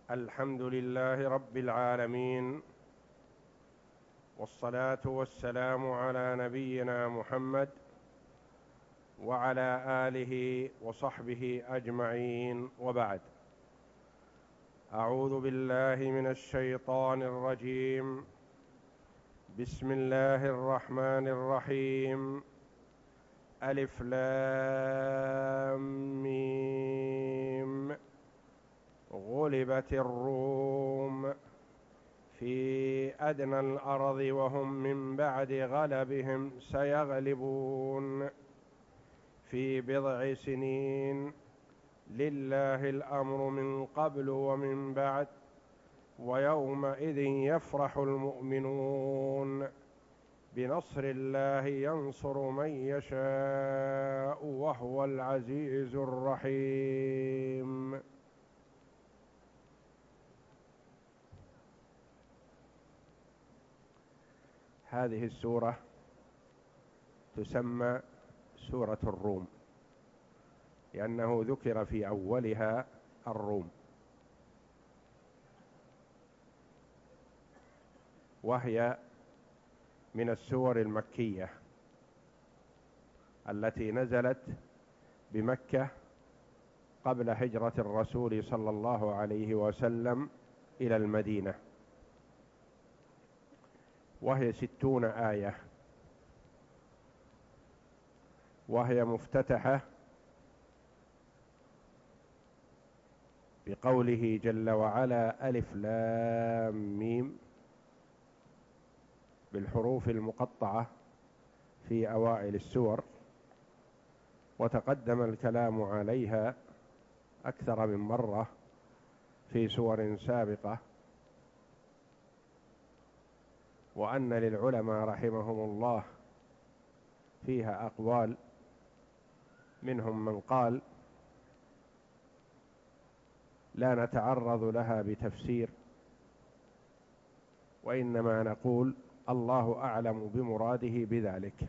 الحمد لله رب العالمين، والصلاة والسلام على نبينا محمد وعلى آله وصحبه أجمعين، وبعد. أعوذ بالله من الشيطان الرجيم. بسم الله الرحمن الرحيم. ألف لام ميم. غلبت الروم في أدنى الأرض وهم من بعد غلبهم سيغلبون في بضع سنين، لله الأمر من قبل ومن بعد، ويومئذ يفرح المؤمنون بنصر الله ينصر من يشاء وهو العزيز الرحيم. هذه السورة تسمى سورة الروم، لأنه ذكر في أولها الروم، وهي من السور المكية التي نزلت بمكة قبل هجرة الرسول صلى الله عليه وسلم إلى المدينة، وهي 60 آية، وهي مفتتحة بقوله جل وعلا: ألف لام ميم، بالحروف المقطعة في أوائل السور، وتقدم الكلام عليها أكثر من مرة في سور سابقة، وأن للعلماء رحمهم الله فيها أقوال، منهم من قال لا نتعرض لها بتفسير، وإنما نقول الله أعلم بمراده بذلك،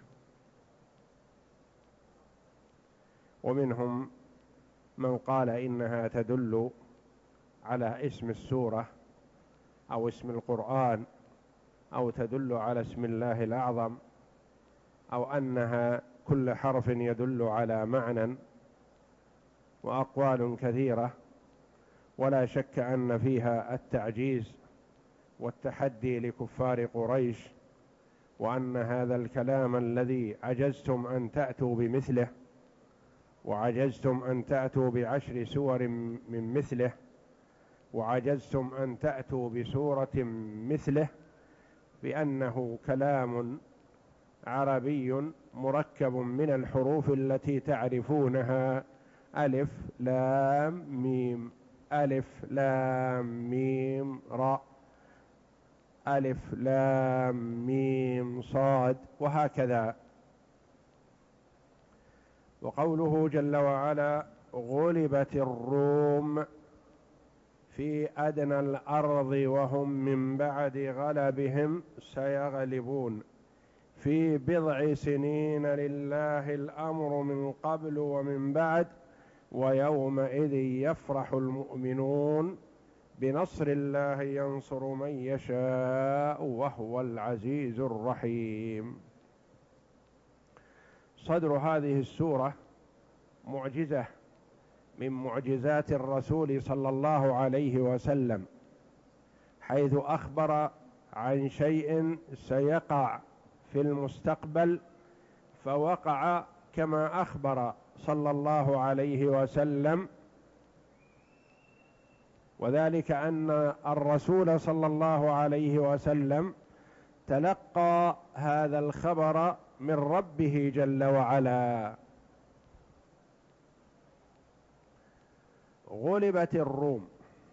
ومنهم من قال إنها تدل على اسم السورة أو اسم القرآن، أو تدل على اسم الله الأعظم، أو أنها كل حرف يدل على معنى، وأقوال كثيرة، ولا شك أن فيها التعجيز والتحدي لكفار قريش، وأن هذا الكلام الذي عجزتم أن تأتوا بمثله، وعجزتم أن تأتوا ب10 سور من مثله، وعجزتم أن تأتوا بسورة مثله، بأنه كلام عربي مركب من الحروف التي تعرفونها: ألف لام ميم، ألف لام ميم راء، ألف لام ميم صاد، وهكذا. وقوله جل وعلا: غلبت الروم في أدنى الأرض وهم من بعد غلبهم سيغلبون في بضع سنين، لله الأمر من قبل ومن بعد، ويومئذ يفرح المؤمنون بنصر الله ينصر من يشاء وهو العزيز الرحيم. صدر هذه السورة معجزة من معجزات الرسول صلى الله عليه وسلم، حيث أخبر عن شيء سيقع في المستقبل، فوقع كما أخبر صلى الله عليه وسلم، وذلك أن الرسول صلى الله عليه وسلم تلقى هذا الخبر من ربه جل وعلا. غلبت الروم،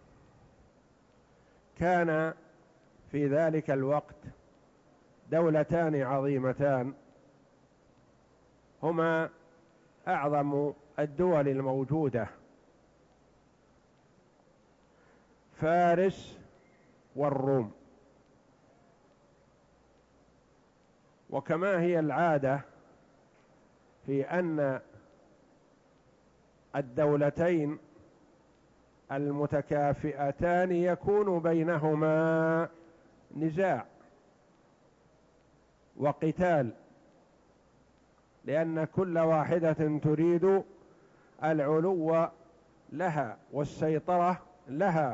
كان في ذلك الوقت دولتان عظيمتان هما أعظم الدول الموجودة: فارس والروم. وكما هي العادة في أن الدولتين المتكافئتان يكون بينهما نزاع وقتال، لأن كل واحدة تريد العلو لها والسيطرة لها.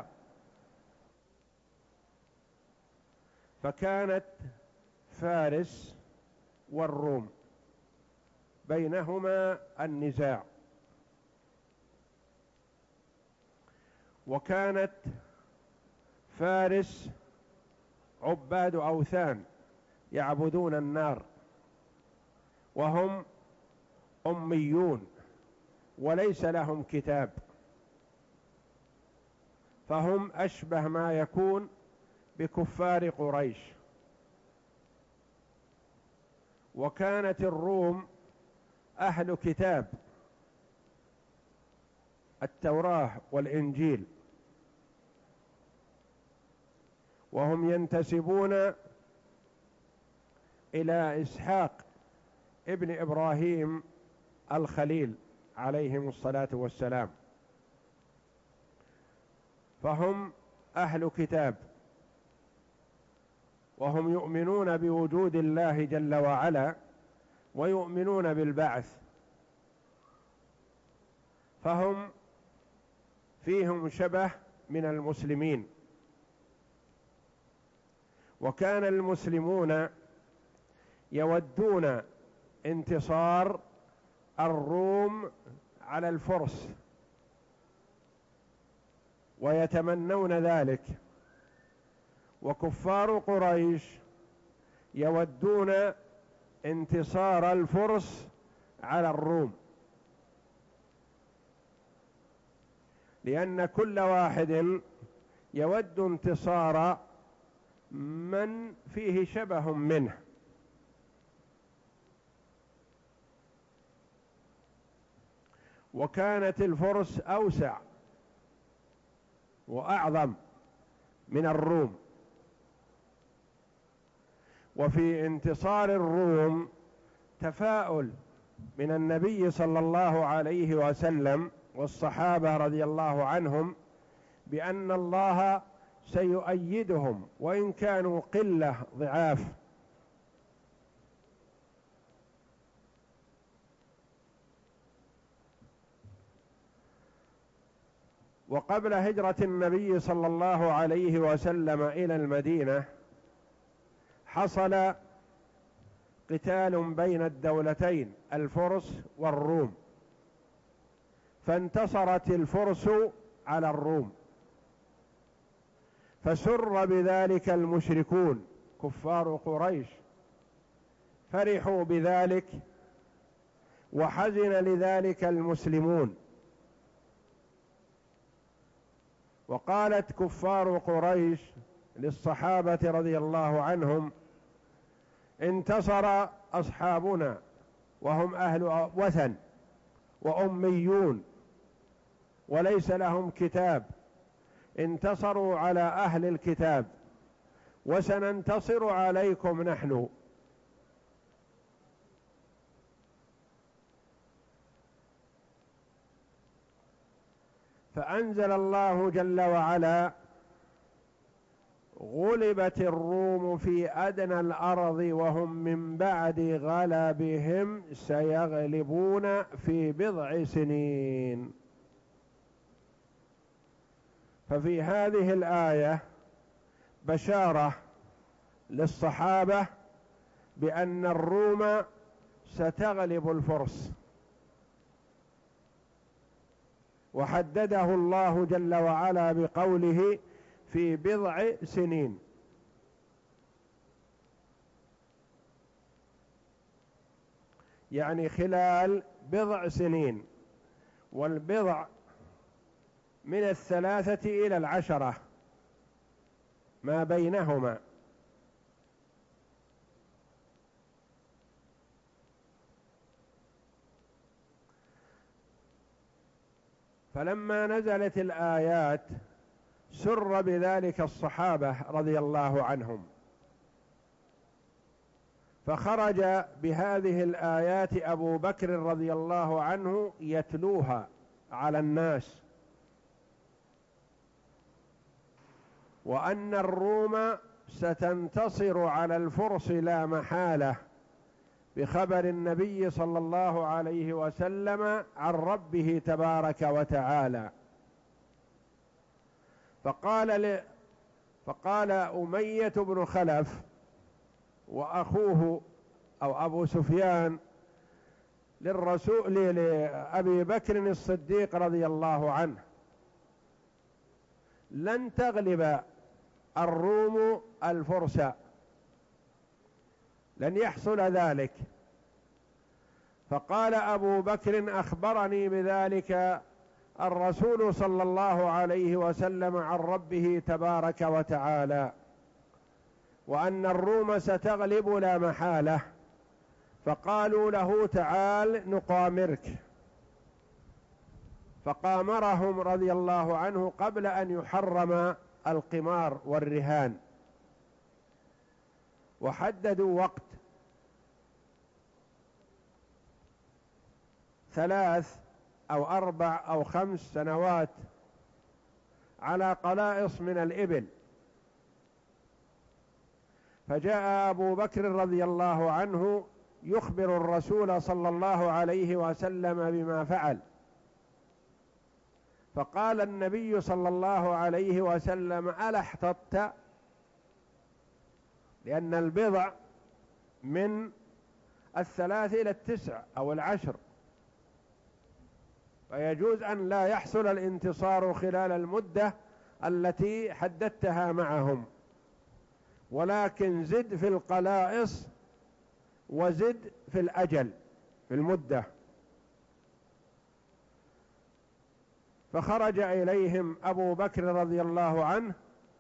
فكانت فارس والروم بينهما النزاع، وكانت فارس عباد أوثان يعبدون النار، وهم أميون وليس لهم كتاب، فهم أشبه ما يكون بكفار قريش. وكانت الروم أهل كتاب، التوراة والإنجيل، وهم ينتسبون إلى إسحاق ابن إبراهيم الخليل عليهم الصلاة والسلام، فهم أهل كتاب، وهم يؤمنون بوجود الله جل وعلا ويؤمنون بالبعث، فهم فيهم شبه من المسلمين. وكان المسلمون يودون انتصار الروم على الفرس ويتمنون ذلك، وكفار قريش يودون انتصار الفرس على الروم، لأن كل واحد يود انتصار من فيه شبه منه. وكانت الفرس أوسع وأعظم من الروم، وفي انتصار الروم تفاؤل من النبي صلى الله عليه وسلم والصحابة رضي الله عنهم بأن الله سيؤيدهم وإن كانوا قلة ضعاف. وقبل هجرة النبي صلى الله عليه وسلم إلى المدينة حصل قتال بين الدولتين الفرس والروم، فانتصرت الفرس على الروم، فسر بذلك المشركون كفار قريش، فرحوا بذلك، وحزن لذلك المسلمون. وقالت كفار قريش للصحابة رضي الله عنهم: انتصر أصحابنا وهم أهل وثن وأميون وليس لهم كتاب، انتصروا على أهل الكتاب، وسننتصر عليكم نحن. فأنزل الله جل وعلا: غلبت الروم في أدنى الأرض وهم من بعد غلبهم سيغلبون في بضع سنين. ففي هذه الآية بشارة للصحابة بأن الروم ستغلب الفرس، وحدده الله جل وعلا بقوله في بضع سنين، يعني خلال بضع سنين، والبضع من 3 إلى 10 ما بينهما. فلما نزلت الآيات سر بذلك الصحابة رضي الله عنهم، فخرج بهذه الآيات أبو بكر رضي الله عنه يتلوها على الناس وأن الروم ستنتصر على الفرس لا محالة بخبر النبي صلى الله عليه وسلم عن ربه تبارك وتعالى. فقال أمية بن خلف وأخوه أو أبو سفيان لأبي بكر الصديق رضي الله عنه: لن تغلب الروم الفرس، لن يحصل ذلك. فقال أبو بكر: أخبرني بذلك الرسول صلى الله عليه وسلم عن ربه تبارك وتعالى، وأن الروم ستغلب لا محالة. فقالوا له: تعال نقامرك. فقامرهم رضي الله عنه قبل أن يحرم القمار والرهان، وحددوا وقت 3 أو 4 أو 5 سنوات على قلائص من الإبل. فجاء أبو بكر رضي الله عنه يخبر الرسول صلى الله عليه وسلم بما فعل، فقال النبي صلى الله عليه وسلم: ألا احتطت؟ لأن البضع من 3 إلى 9 أو 10، فيجوز أن لا يحصل الانتصار خلال المدة التي حددتها معهم، ولكن زد في القلائص وزد في الأجل في المدة. فخرج إليهم أبو بكر رضي الله عنه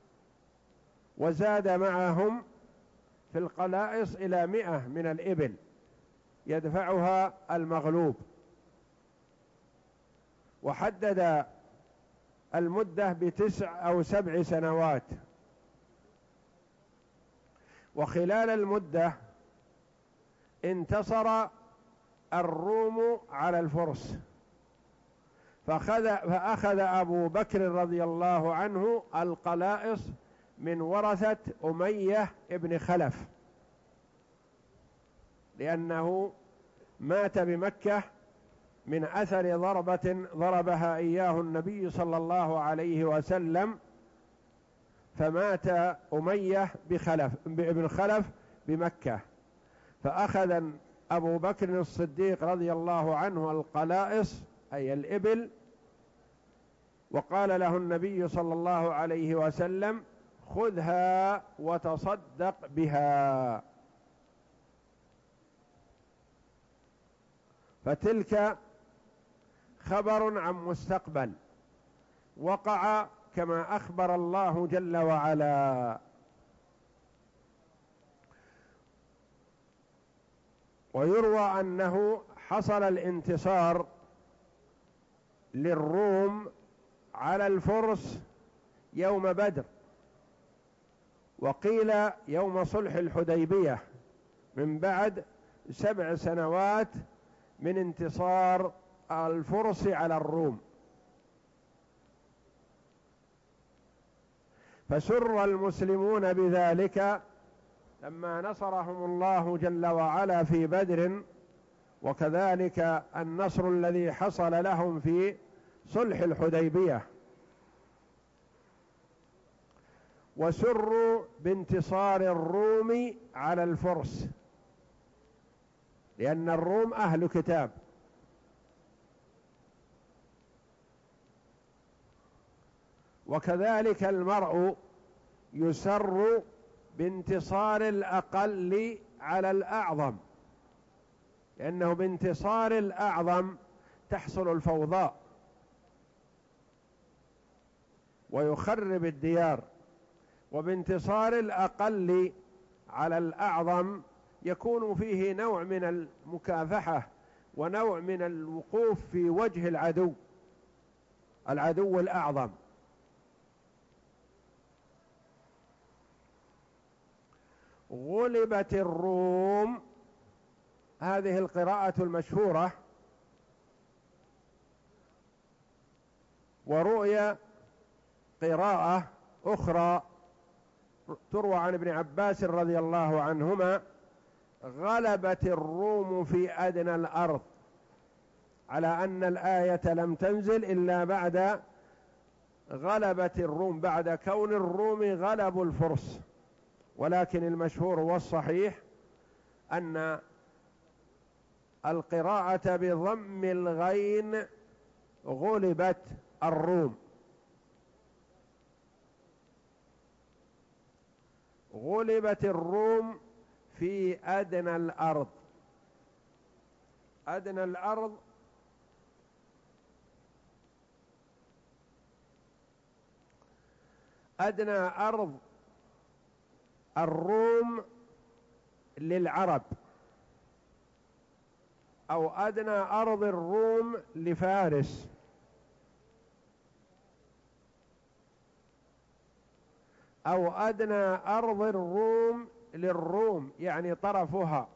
وزاد معهم في القلائص إلى 100 من الإبل يدفعها المغلوب، وحدد المدة ب9 أو 7 سنوات. وخلال المدة انتصر الروم على الفرس، فأخذ أبو بكر رضي الله عنه القلائص من ورثة أمية ابن خلف، لأنه مات بمكة من أثر ضربة ضربها إياه النبي صلى الله عليه وسلم، فمات أمية بن خلف بمكة. فأخذ أبو بكر الصديق رضي الله عنه القلائص أي الإبل، وقال له النبي صلى الله عليه وسلم: خذها وتصدق بها. فتلك خبر عن مستقبل وقع كما أخبر الله جل وعلا. ويروى أنه حصل الانتصار للروم على الفرس يوم بدر، وقيل يوم صلح الحديبية، من بعد 7 سنوات من انتصار الفرس على الروم. فسر المسلمون بذلك لما نصرهم الله جل وعلا في بدر، وكذلك النصر الذي حصل لهم في صلح الحديبية. وسروا بانتصار الروم على الفرس، لأن الروم أهل كتاب، وكذلك المرء يسر بانتصار الأقل على الأعظم، لأنه بانتصار الأعظم تحصل الفوضى ويخرب الديار، وبانتصار الأقل على الأعظم يكون فيه نوع من المكافحة ونوع من الوقوف في وجه العدو الأعظم. غلبت الروم، هذه القراءة المشهورة. ورؤيا قراءة أخرى تروى عن ابن عباس رضي الله عنهما: غلبت الروم في أدنى الأرض، على أن الآية لم تنزل إلا بعد غلبت الروم، بعد كون الروم غلبوا الفرس. ولكن المشهور والصحيح أن القراءة بضم الغين غلبت الروم، غلبت الروم في أدنى الأرض. أدنى الأرض أدنى أرض الروم للعرب، أو أدنى أرض الروم لفارس، أو أدنى أرض الروم للروم، يعني طرفها.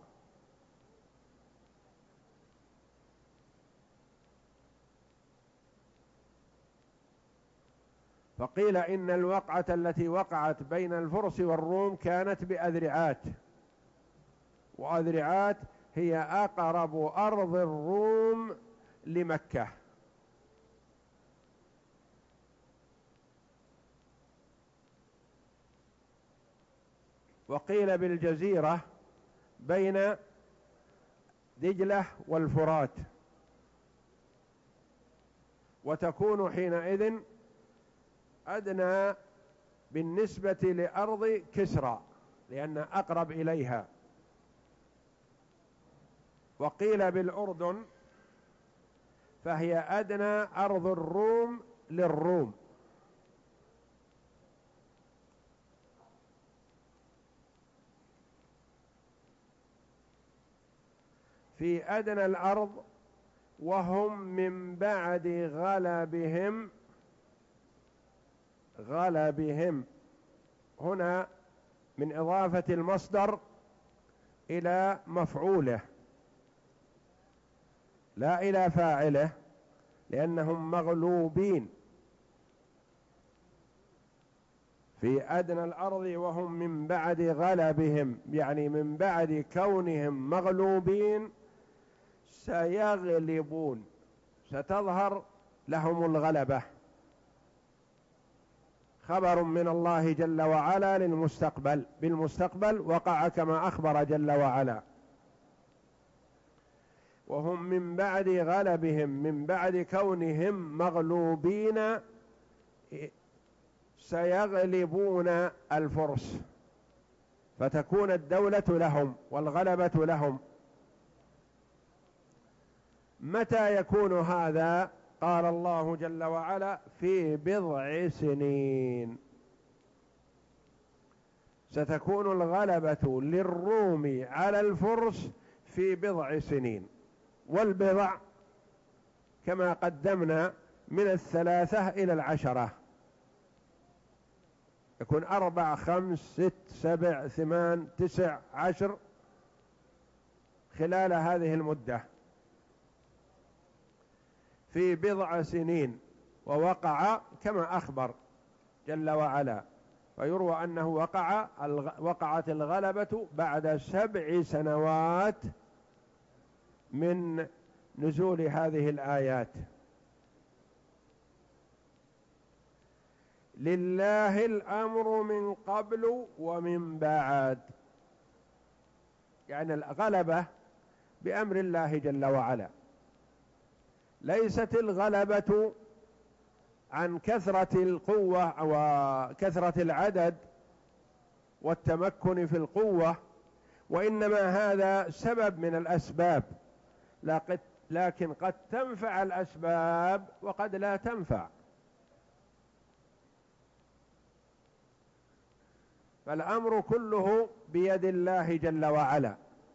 فقيل إن الوقعة التي وقعت بين الفرس والروم كانت بأذرعات، وأذرعات هي أقرب أرض الروم لمكة. وقيل بالجزيرة بين دجلة والفرات، وتكون حينئذ أدنى بالنسبة لأرض كسرى لأن أقرب إليها. وقيل بالأردن، فهي أدنى أرض الروم للروم. في أدنى الأرض وهم من بعد غلبهم هنا من إضافة المصدر إلى مفعوله لا إلى فاعله، لأنهم مغلوبين. في أدنى الأرض وهم من بعد غلبهم، يعني من بعد كونهم مغلوبين سيغلبون، ستظهر لهم الغلبة. خبر من الله جل وعلا للمستقبل، بالمستقبل وقع كما أخبر جل وعلا. وهم من بعد غلبهم، من بعد كونهم مغلوبين سيغلبون الفرس، فتكون الدولة لهم والغلبة لهم. متى يكون هذا؟ قال الله جل وعلا: في بضع سنين. ستكون الغلبة للروم على الفرس في بضع سنين، والبضع كما قدمنا من 3 إلى 10، يكون 4 5 6 7 8 9 10 خلال هذه المدة، في بضع سنين. ووقع كما أخبر جل وعلا، فيروى أنه وقعت الغلبة بعد 7 سنوات من نزول هذه الآيات. لله الأمر من قبل ومن بعد، يعني الغلبة بأمر الله جل وعلا، ليست الغلبة عن كثرة القوة وكثرة العدد والتمكن في القوة، وإنما هذا سبب من الأسباب، لكن قد تنفع الأسباب وقد لا تنفع. فالأمر كله بيد الله جل وعلا.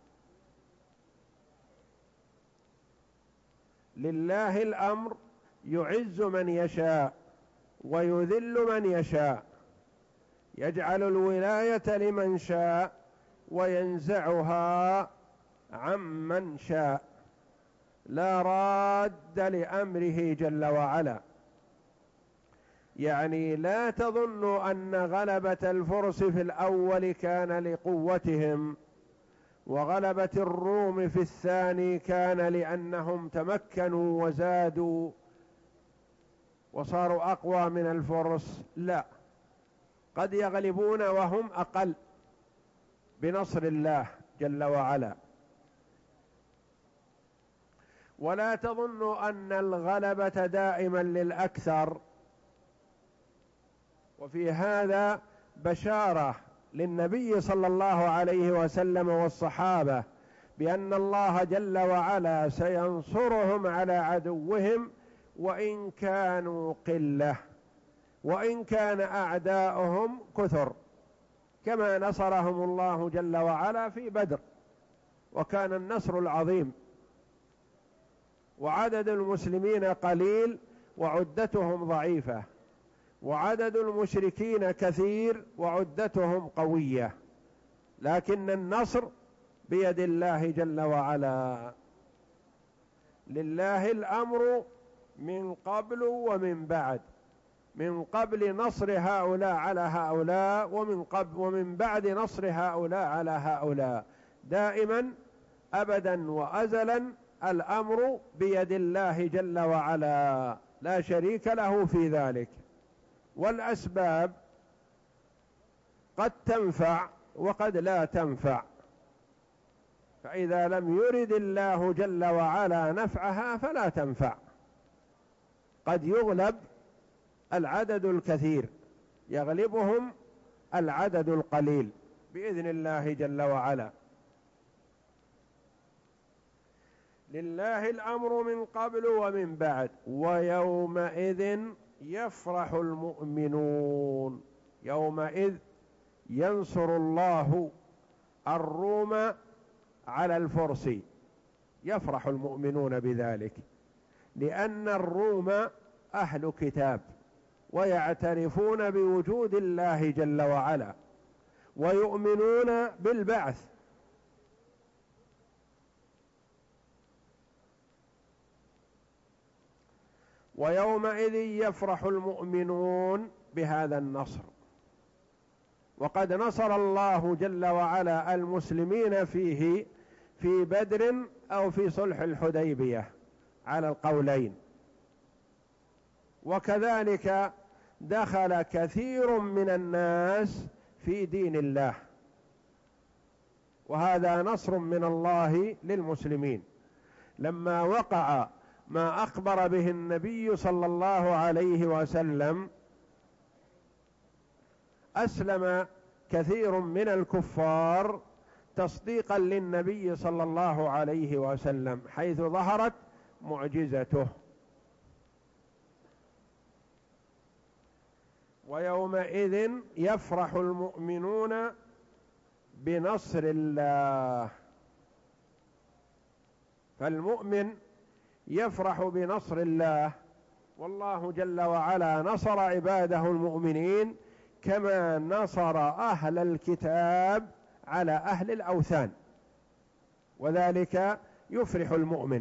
لله الأمر، يعز من يشاء ويذل من يشاء، يجعل الولاية لمن شاء وينزعها عمن شاء، لا راد لأمره جل وعلا. يعني لا تظنوا أن غلبة الفرس في الأول كان لقوتهم، وغلبة الروم في الثاني كان لأنهم تمكنوا وزادوا وصاروا أقوى من الفرس. لا، قد يغلبون وهم أقل بنصر الله جل وعلا. ولا تظنوا أن الغلبة دائما للأكثر. وفي هذا بشارة للنبي صلى الله عليه وسلم والصحابة بأن الله جل وعلا سينصرهم على عدوهم وإن كانوا قلة، وإن كان أعداؤهم كثر، كما نصرهم الله جل وعلا في بدر، وكان النصر العظيم، وعدد المسلمين قليل وعدتهم ضعيفة، وعدد المشركين كثير وعدتهم قوية، لكن النصر بيد الله جل وعلا. لله الأمر من قبل ومن بعد، من قبل نصر هؤلاء على هؤلاء، ومن بعد نصر هؤلاء على هؤلاء، دائما أبدا وأزلا الأمر بيد الله جل وعلا، لا شريك له في ذلك. والأسباب قد تنفع وقد لا تنفع، فإذا لم يرد الله جل وعلا نفعها فلا تنفع. قد يغلب العدد الكثير، يغلبهم العدد القليل بإذن الله جل وعلا. لله الأمر من قبل ومن بعد، ويومئذ يفرح المؤمنون. يومئذ ينصر الله الروم على الفرس، يفرح المؤمنون بذلك، لأن الروم أهل كتاب ويعترفون بوجود الله جل وعلا ويؤمنون بالبعث، ويومئذ يفرح المؤمنون بهذا النصر. وقد نصر الله جل وعلا المسلمين فيه في بدر أو في صلح الحديبية على القولين، وكذلك دخل كثير من الناس في دين الله، وهذا نصر من الله للمسلمين. لما وقع ما أخبر به النبي صلى الله عليه وسلم أسلم كثير من الكفار تصديقا للنبي صلى الله عليه وسلم، حيث ظهرت معجزته. ويومئذ يفرح المؤمنون بنصر الله، فالمؤمن يفرح بنصر الله، والله جل وعلا نصر عباده المؤمنين كما نصر أهل الكتاب على أهل الأوثان، وذلك يفرح المؤمن،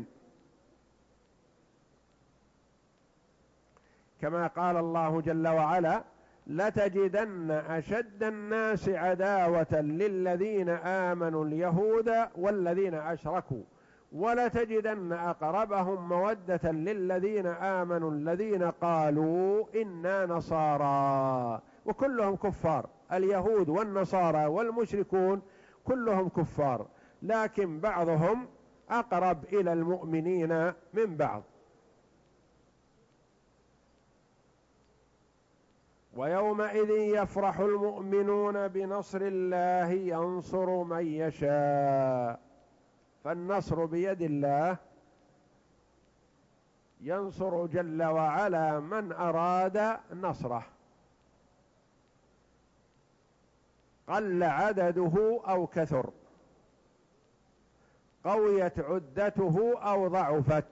كما قال الله جل وعلا: لتجدن أشد الناس عداوة للذين آمنوا اليهود والذين أشركوا ولتجدن أقربهم مودة للذين آمنوا الذين قالوا إنا نصارى. وكلهم كفار، اليهود والنصارى والمشركون كلهم كفار، لكن بعضهم أقرب إلى المؤمنين من بعض. ويومئذ يفرح المؤمنون بنصر الله ينصر من يشاء، فالنصر بيد الله، ينصر جل وعلا من أراد نصره، قل عدده أو كثر، قويت عدته أو ضعفت.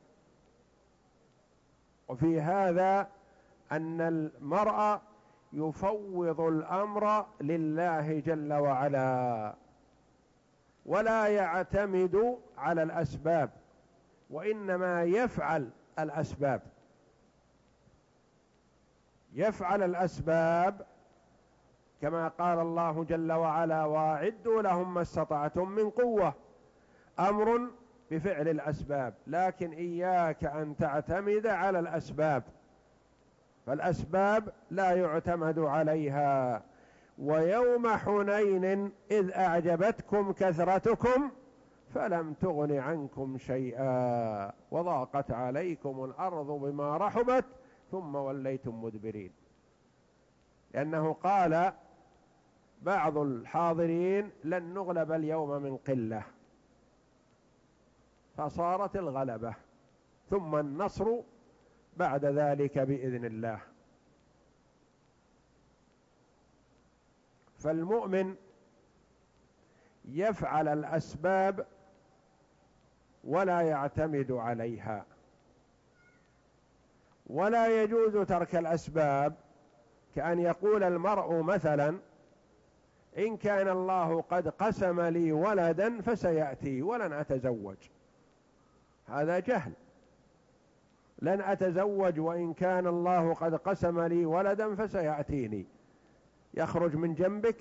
وفي هذا أن المرء يفوض الأمر لله جل وعلا، ولا يعتمد على الأسباب، وإنما يفعل الأسباب، يفعل الأسباب كما قال الله جل وعلا: وأعدوا لهم ما استطعتم من قوة، أمر بفعل الأسباب، لكن إياك أن تعتمد على الأسباب، فالأسباب لا يعتمد عليها. ويوم حنين إذ أعجبتكم كثرتكم فلم تغن عنكم شيئا وضاقت عليكم الأرض بما رحبت ثم وليتم مدبرين. لأنه قال بعض الحاضرين: لن نغلب اليوم من قلة، فصارت الغلبة، ثم النصر بعد ذلك بإذن الله. فالمؤمن يفعل الأسباب ولا يعتمد عليها، ولا يجوز ترك الأسباب، كأن يقول المرء مثلا: إن كان الله قد قسم لي ولدا فسيأتي ولن أتزوج. هذا جهل. لن أتزوج وإن كان الله قد قسم لي ولدا فسيأتيني، يخرج من جنبك.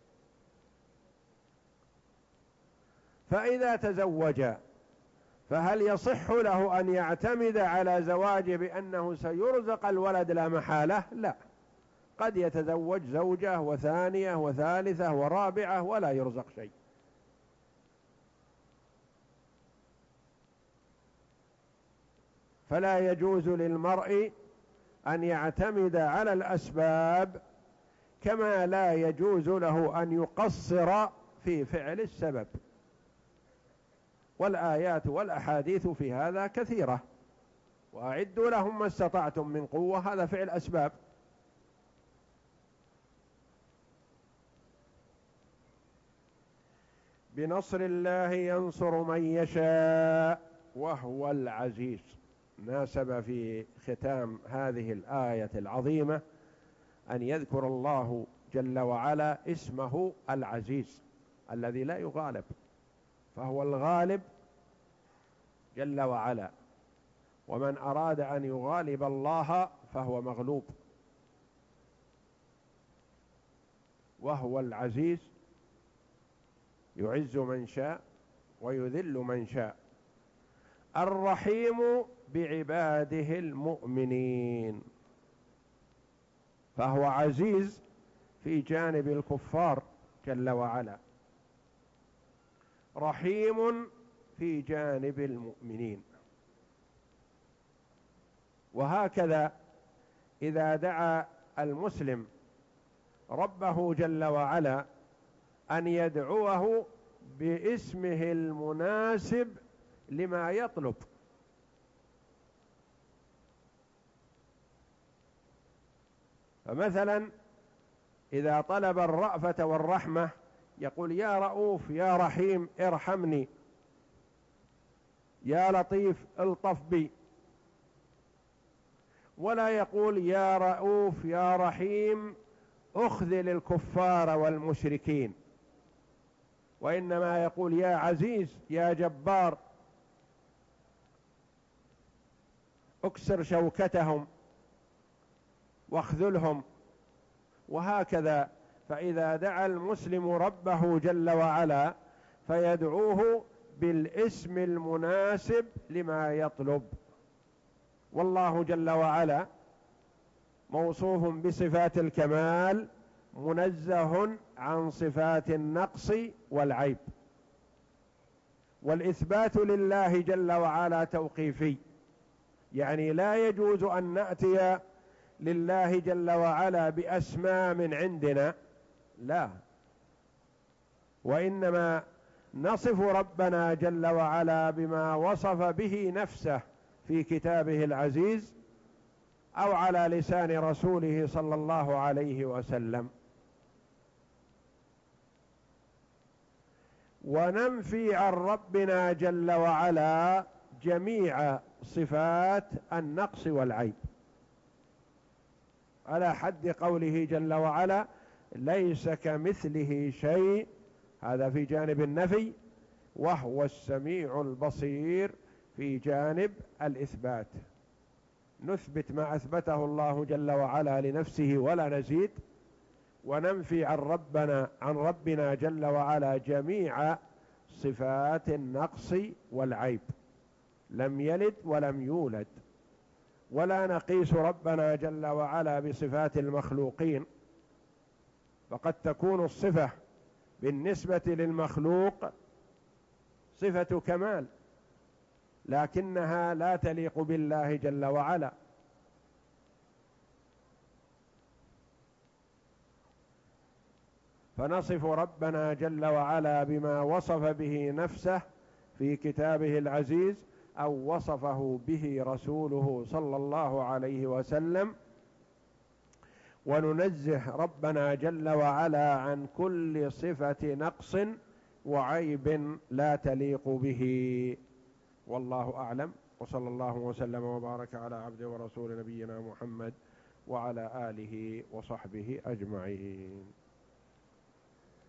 فإذا تزوج فهل يصح له أن يعتمد على زواجه بأنه سيرزق الولد لا محالة؟ لا، قد يتزوج زوجة وثانية وثالثة ورابعة ولا يرزق شيء. فلا يجوز للمرء أن يعتمد على الأسباب، كما لا يجوز له أن يقصر في فعل السبب. والآيات والأحاديث في هذا كثيرة. وأعدوا لهم ما استطعتم من قوة، هذا فعل أسباب. بنصر الله ينصر من يشاء وهو العزيز. ناسب في ختام هذه الآية العظيمة أن يذكر الله جل وعلا اسمه العزيز الذي لا يغالب، فهو الغالب جل وعلا، ومن أراد أن يغالب الله فهو مغلوب. وهو العزيز يعز من شاء ويذل من شاء. الرحيم بعباده المؤمنين، فهو عزيز في جانب الكفار جل وعلا، رحيم في جانب المؤمنين. وهكذا إذا دعا المسلم ربه جل وعلا أن يدعوه باسمه المناسب لما يطلب. فمثلا إذا طلب الرأفة والرحمة يقول: يا رؤوف يا رحيم ارحمني، يا لطيف الطف بي. ولا يقول: يا رؤوف يا رحيم اخذل الكفار والمشركين، وإنما يقول: يا عزيز يا جبار اكسر شوكتهم واخذلهم. وهكذا. فإذا دعا المسلم ربه جل وعلا فيدعوه بالاسم المناسب لما يطلب. والله جل وعلا موصوف بصفات الكمال، منزه عن صفات النقص والعيب. والإثبات لله جل وعلا توقيفي، يعني لا يجوز أن نأتي لله جل وعلا بأسماء من عندنا، لا، وإنما نصف ربنا جل وعلا بما وصف به نفسه في كتابه العزيز أو على لسان رسوله صلى الله عليه وسلم. وننفي عن ربنا جل وعلا جميع صفات النقص والعيب، على حد قوله جل وعلا: ليس كمثله شيء، هذا في جانب النفي، وهو السميع البصير في جانب الإثبات. نثبت ما أثبته الله جل وعلا لنفسه ولا نزيد، وننفي عن ربنا جل وعلا جميع صفات النقص والعيب، لم يلد ولم يولد. ولا نقيس ربنا جل وعلا بصفات المخلوقين، فقد تكون الصفة بالنسبة للمخلوق صفة كمال لكنها لا تليق بالله جل وعلا. فنصف ربنا جل وعلا بما وصف به نفسه في كتابه العزيز أو وصفه به رسوله صلى الله عليه وسلم، وننزه ربنا جل وعلا عن كل صفة نقص وعيب لا تليق به. والله أعلم، وصلى الله وسلم وبارك على عبده ورسول نبينا محمد وعلى آله وصحبه أجمعين.